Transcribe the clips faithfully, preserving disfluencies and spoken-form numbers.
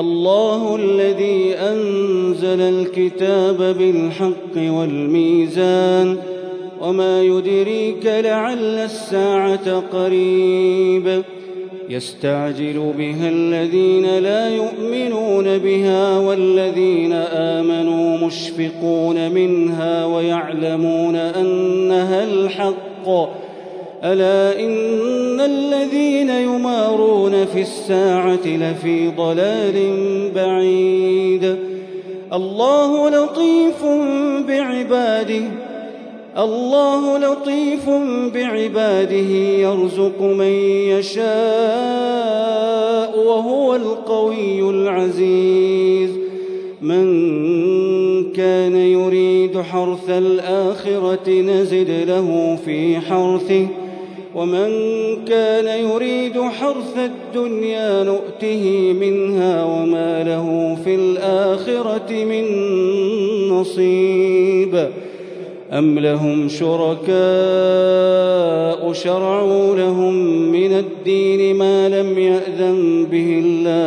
الله الذي أنزل الكتاب بالحق والميزان وما يدريك لعل الساعة قريب يستعجل بها الذين لا يؤمنون بها والذين آمنوا مشفقون منها ويعلمون أنها الحق ألا إن الذين يمارون في الساعة لفي ضلال بعيد الله لطيف بعباده الله لطيف بعباده يرزق من يشاء وهو القوي العزيز من كان يريد حرث الآخرة نزد له في حرثه ومن كان يريد حرث الدنيا نؤته منها وما له في الآخرة من نصيب أم لهم شركاء شرعوا لهم من الدين ما لم يأذن به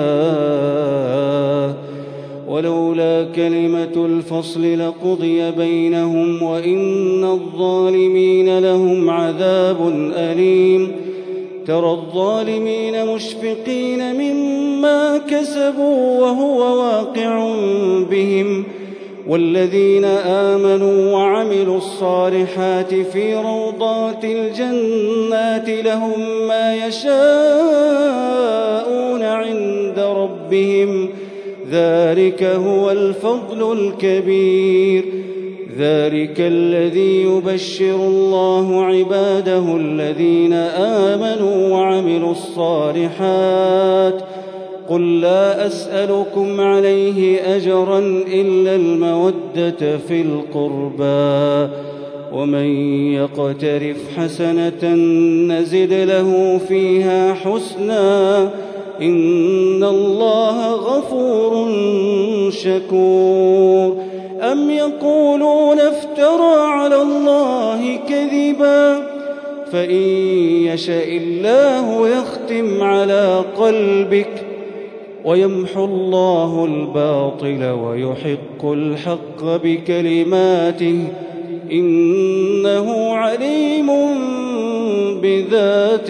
الله ولولا كلمة الفصل لقضي بينهم وإن الظالمين لهم عذاب أليم ترى الظالمين مشفقين مما كسبوا وهو واقع بهم والذين آمنوا وعملوا الصالحات في روضات الجنات لهم ما يشاءون عند ربهم ذلك هو الفضل الكبير ذلك الذي يبشر الله عباده الذين آمنوا وعملوا الصالحات قل لا أسألكم عليه أجرا إلا المودة في القربى ومن يقترف حسنة نزد له فيها حسنا إن الله غفور شكور أم يقولون افترى على الله كذبا فإن يشاء الله يختم على قلبك ويمحو الله الباطل ويحق الحق بكلماته إنه عليم بذات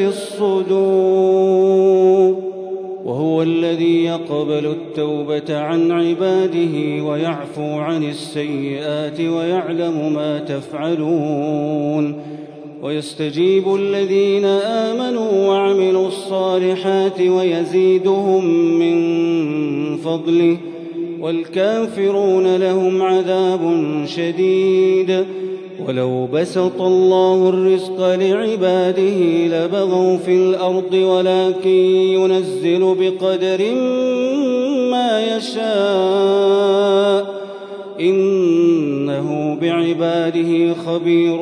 الصدور وهو الذي يقبل التوبة عن عباده ويعفو عن السيئات ويعلم ما تفعلون ويستجيب الذين آمنوا وعملوا الصالحات ويزيدهم من فضله والكافرون لهم عذاب شديد ولو بسط الله الرزق لعباده لبغوا في الأرض ولكن ينزل بقدر ما يشاء إنه بعباده خبير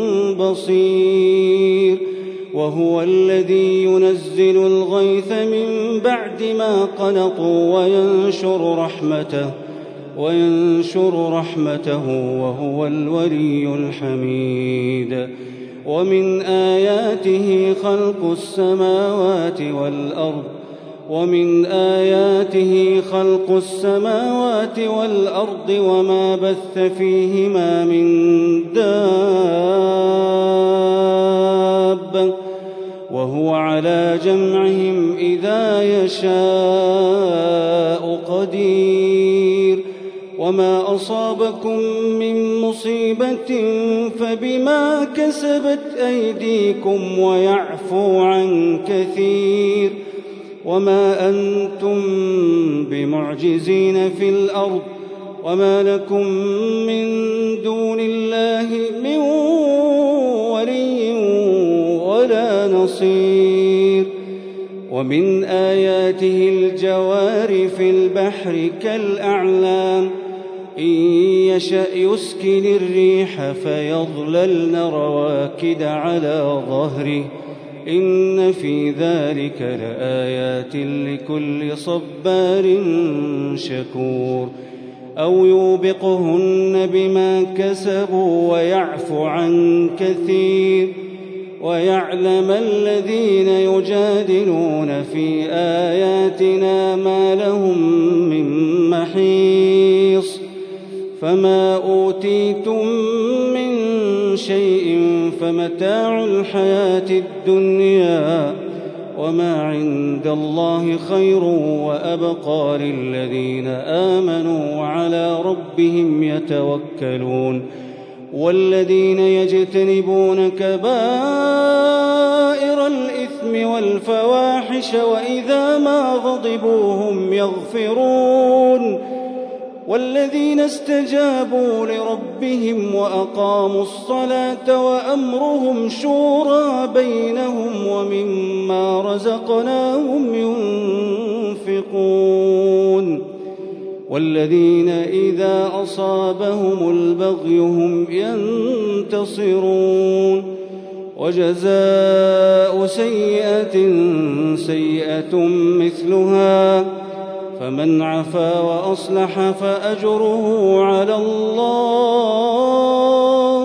بصير وهو الذي ينزل الغيث من بعد ما قنطوا وينشر رحمته وينشر رحمته وهو الولي الحميد ومن آياته خلق السماوات والأرض ومن آياته خلق السماوات والأرض وما بث فيهما من دابة وهو على جمعهم إذا يشاء قدير وما أصابكم من مصيبة فبما كسبت أيديكم ويعفو عن كثير وما أنتم بمعجزين في الأرض وما لكم من دون الله من ولي ولا نصير ومن آياته الجوار في البحر كالأعلام إن يشأ يسكن الريح فيظللن رواكد على ظهره إن في ذلك لآيات لكل صبار شكور أو يوبقهن بما كسبوا ويعفو عن كثير ويعلم الذين يجادلون في آياتنا ما لهم من محيص. فما أوتيتم من شيء فمتاع الحياة الدنيا وما عند الله خير وأبقى للذين آمنوا وعلى ربهم يتوكلون. والذين يجتنبون كبائر الإثم والفواحش وإذا ما غضبوا هم يغفرون. والذين استجابوا لربهم وأقاموا الصلاة وأمرهم شورى بينهم ومما رزقناهم ينفقون. والذين إذا أصابهم البغي هم ينتصرون. وجزاء سيئة سيئة مثلها فمن عفا وأصلح فأجره على الله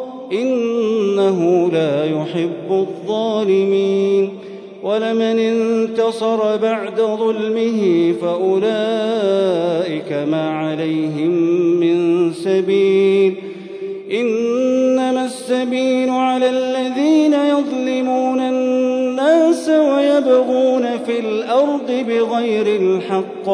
إنه لا يحب الظالمين. ولمن انتصر بعد ظلمه فأولئك ما عليهم من سبيل إنما السبيل على الذين يظلمون الناس ويبغون في الأرض بغير الحق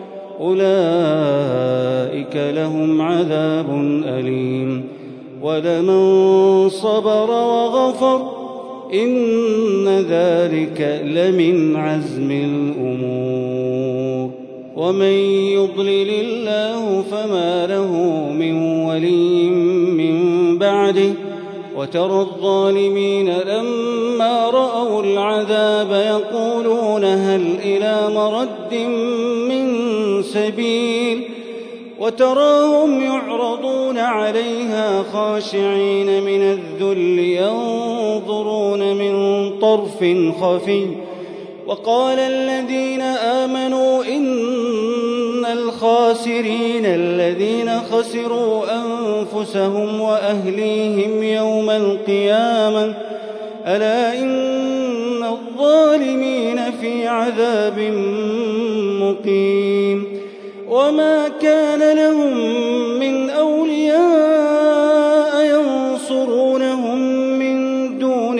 أولئك لهم عذاب أليم. ولمن صبر وغفر إن ذلك لمن عزم الأمور. ومن يضلل الله فما له من ولي من بعده وترى الظالمين لما رأوا العذاب يقولون هل إلى مرد من سبيل وتراهم يعرضون عليها خاشعين من الذل ينظرون من طرف خفي. وقال الذين آمنوا إن الخاسرين الذين خسروا أنفسهم وأهليهم يوم القيامة ألا إن الظالمين في عذاب مقيم. وما كان لهم من أولياء ينصرونهم من دون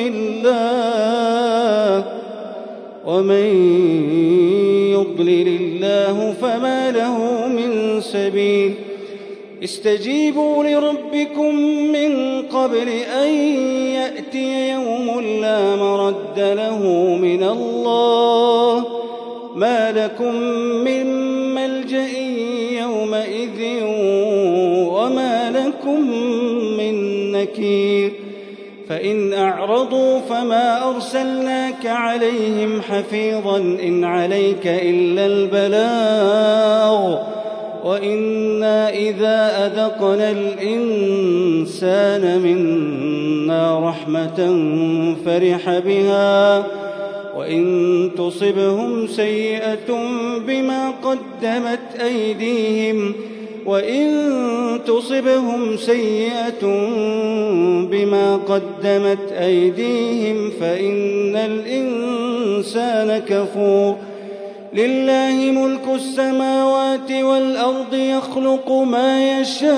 الله ومن يضلل الله فما له من سبيل. استجيبوا لربكم من قبل أن يأتي يوم لا مرد له من الله ما لكم من ملجأ يومئذ وما لكم من نكير. فإن أعرضوا فما أرسلناك عليهم حفيظا إن عليك إلا البلاغ وإنا إذا أذقنا الإنسان منا رحمة فرح بها وإن تصبهم سيئة بما قدمت أيديهم وإن تصبهم سيئة بما قدمت أيديهم فإن الإنسان كفور. لله ملك السماوات والأرض يخلق ما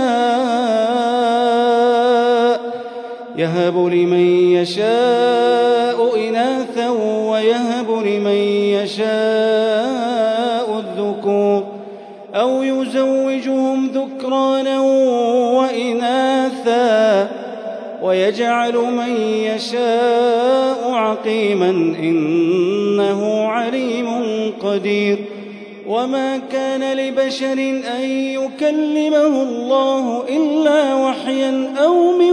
يشاء يهب لمن يشاء إناثا ويهب لمن يشاء الذكور أو يزوجهم ذكرانا وإناثا ويجعل من يشاء عقيما إنه عليم قدير. وما كان لبشر أن يكلمه الله إلا وحيا أو من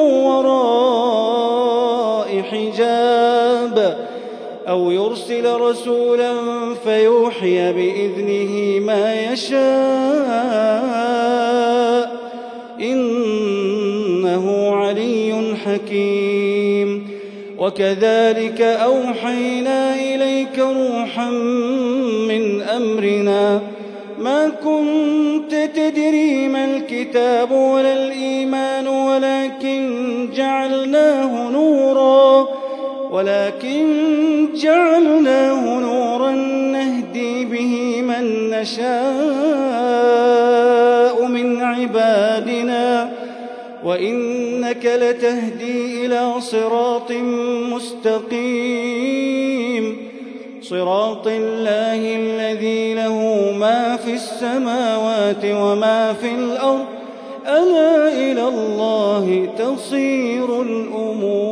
وراء حجاب أو يرسل رسولا فيوحي بإذنه ما يشاء إنه علي حكيم. وكذلك أوحينا إليك روحا من أمرنا ما كنت تدري ما الكتاب ولا الإيمان ولكن جعلناه نورا ولكن جعلناه نورا نهدي به من نشاء من عبادنا وإنك لتهدي إلى صراط مستقيم صراط الله الذي له ما في السماوات وما في الأرض ألا إلى الله تصير الأمور.